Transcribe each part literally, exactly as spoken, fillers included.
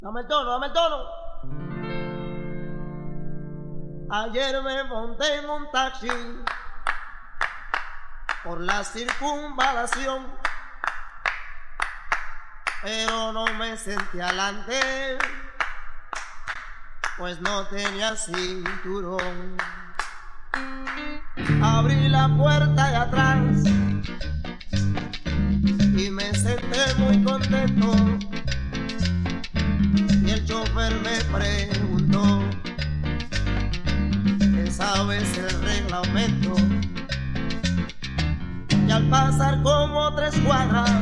Dame el tono, dame el tono. Ayer me monté en un taxi por la circunvalación, pero no me senté adelante, pues no tenía cinturón. Abrí la puerta de atrás y me senté muy contento, y el chofer me preguntó: ¿qué sabes el reglamento? Y al pasar como tres cuadras,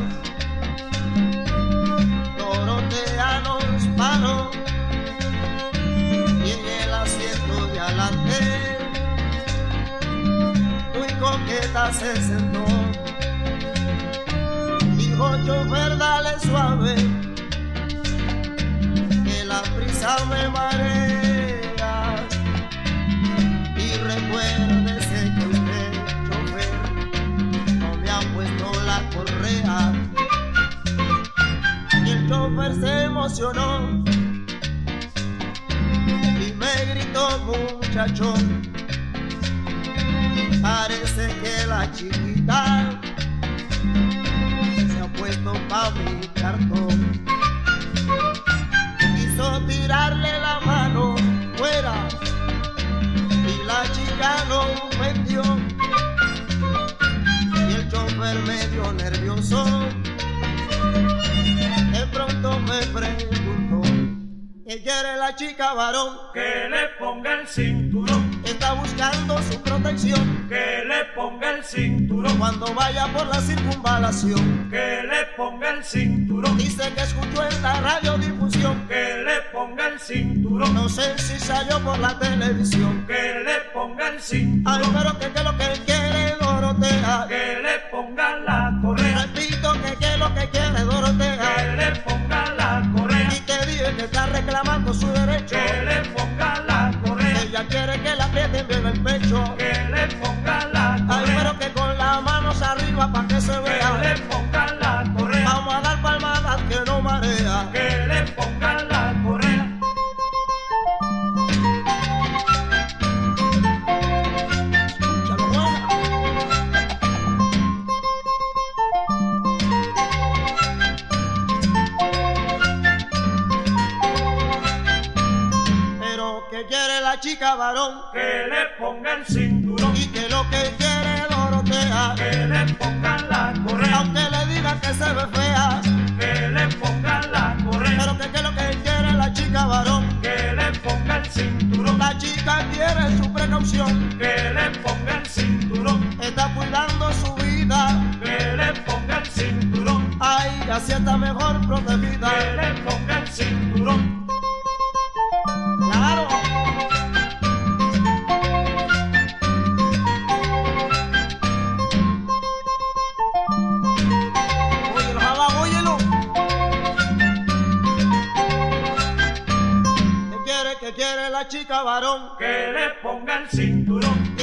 Dorotea nos paró, y en el asiento de adelante muy coqueta se sentó. Dijo: chofer, dale suave, que la prisa me marea, y recuérdese que usted, chofer, no me ha puesto la correa. Y el chofer se emocionó y me gritó: muchachón, parece que la chiquita se ha puesto pa' mi cartón. Quiso tirarle la mano fuera y la chica no metió, y el chofer medio nervioso de pronto me preguntó: ¿qué quiere la chica, varón? Que le ponga el cinturón. Está buscando su protección. Que le ponga el cinturón. Cuando vaya por la circunvalación. Que le ponga el cinturón. Dice que escuchó en la radiodifusión. Que le ponga el cinturón. No sé si salió por la televisión. Que le ponga el cinturón. Ay, pero que qué es lo que quiere Dorotea. Que le ponga la correa. Repito, que qué es lo que quiere Dorotea. Que le ponga la correa. Y te dije que está reclamando su derecho. Que le ponga la correa. Ella quiere que la aprieten bien el pecho. Que le ponga la correa. Ay, pero que con las manos arriba pa' que se vea. Que le ponga la correa. Vamos a dar palmadas que no marea. Que le ponga la correa. Escúchalo, buena. Pero que quiere la chica, varón. Que le ponga el cinturón. Y que lo que quiere Dorotea. Que le ponga la correa. Aunque le digan que se ve fea. Que le ponga la correa. Pero que que lo que quiere la chica, varón. Que le ponga el cinturón. La chica quiere su precaución. Que le ponga el cinturón. Está cuidando su vida. Que le ponga el cinturón. Ay, así está mejor protegida. Que le ponga el cinturón. Claro. Óyelo, jala, óyelo. ¿Qué quiere, qué quiere la chica, varón? Que le ponga el cinturón.